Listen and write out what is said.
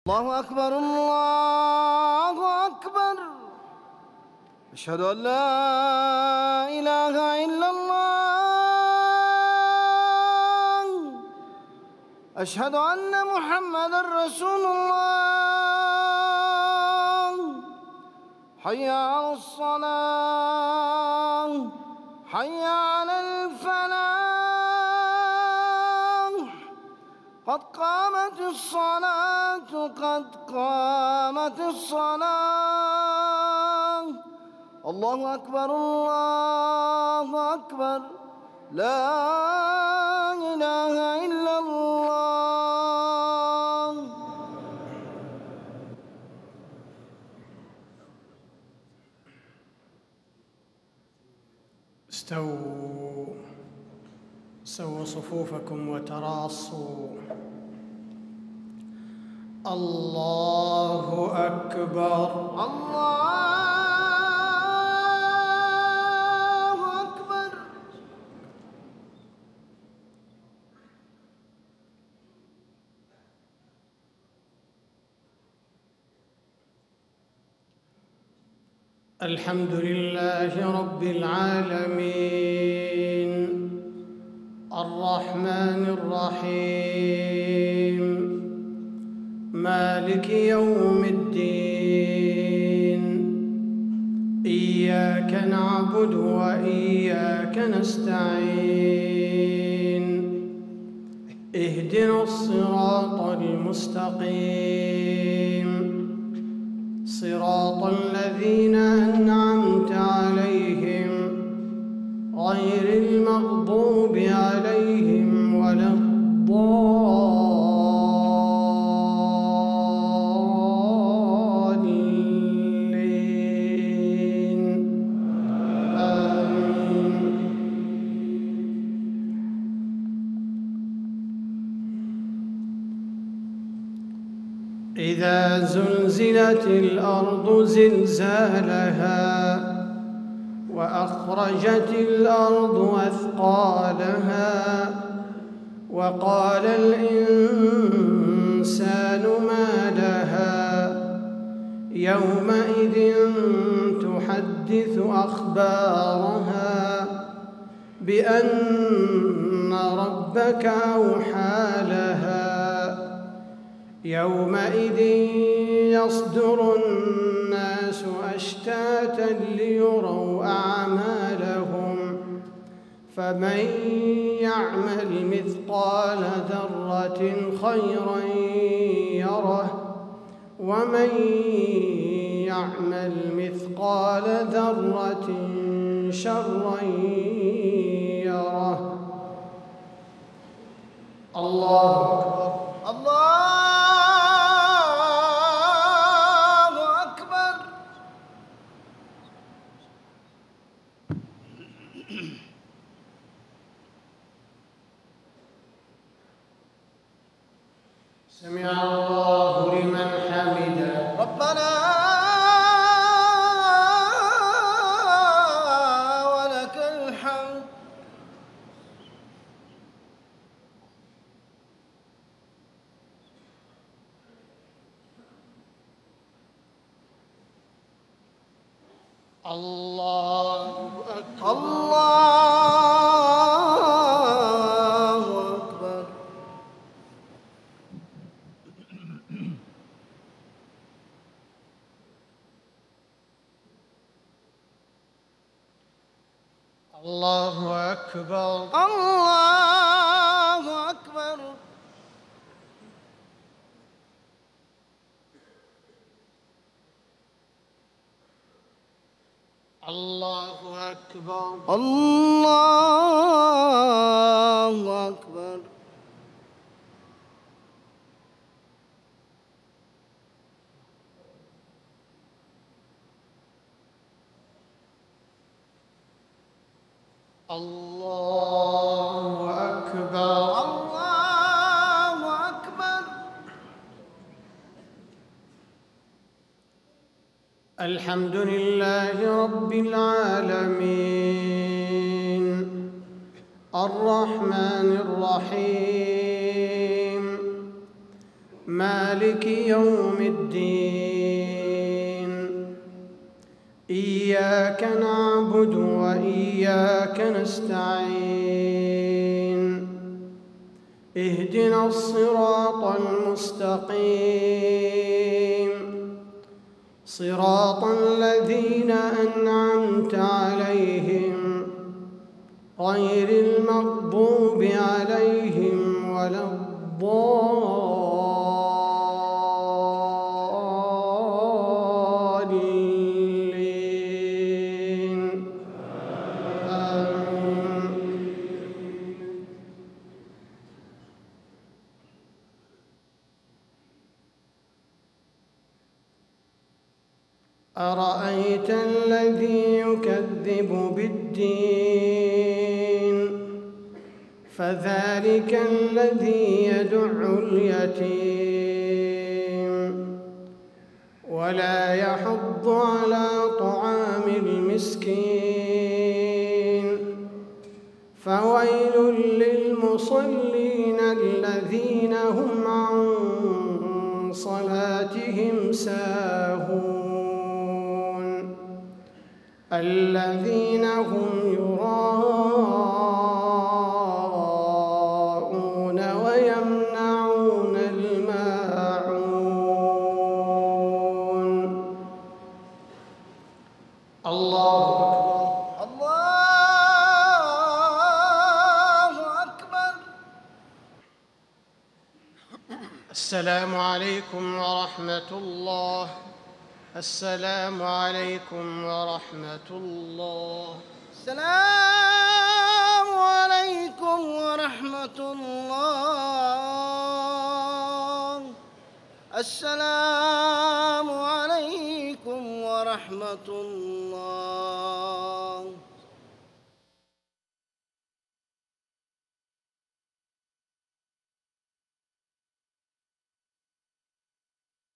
الله أكبر الله أكبر. أشهد أن لا إله إلا الله. أشهد أن محمدًا رسول الله. حي على الصلاة، حي على الفلاح، قد قامت الصلاة، قد قامت الصلاة. الله أكبر الله أكبر. لا إله إلا الله. سووا صفوفكم وتراصوا. الله أكبر الله أكبر. الحمد لله رب العالمين، الرحمن الرحيم، مالك يوم الدين. إياك نعبد وإياك نستعين. اهدنا الصراط المستقيم، صراط الذين أنعمت عليهم غير المغضوب عليهم ولا الضالين. آمين. إذا زلزلت الأرض زلزالها وأخرجت الأرض أثقالها وقال الإنسان ما لها يومئذ تحدث أخبارها بأن ربك أوحى لها. يومئذ يصدر الناس أشتاتا ليروا أعمالهم، فمن يعمل مثقال ذرة خيرا يره، ومن يعمل مثقال ذرة شرا يره. الله أكبر الله أكبر. سمع الله لمن حمده. ربنا ولك الحمد. الله أكبر الله أكبر. الله أكبر الله أكبر. الله أكبر الله أكبر. الله أكبر الله أكبر. الحمد لله رب العالمين، الرحمن الرحيم، مالك يوم الدين. إياك نعبد وإياك نستعين. اهدنا الصراط المستقيم، صراط الذين أنعمت عليهم غير المغضوب عليهم ولا الضالين. آمين. أرأيت الذي يكذب بالدين فذلك الذي يدع اليتيم ولا يحض على طعام المسكين. فويل للمصلين الذين هم عن صلاتهم ساهون الذين هم يراءون ويمنعون الماعون. الله أكبر. الله أكبر. السلام عليكم ورحمة الله. السلام عليكم ورحمة الله. السلام عليكم ورحمة الله. السلام عليكم ورحمة الله.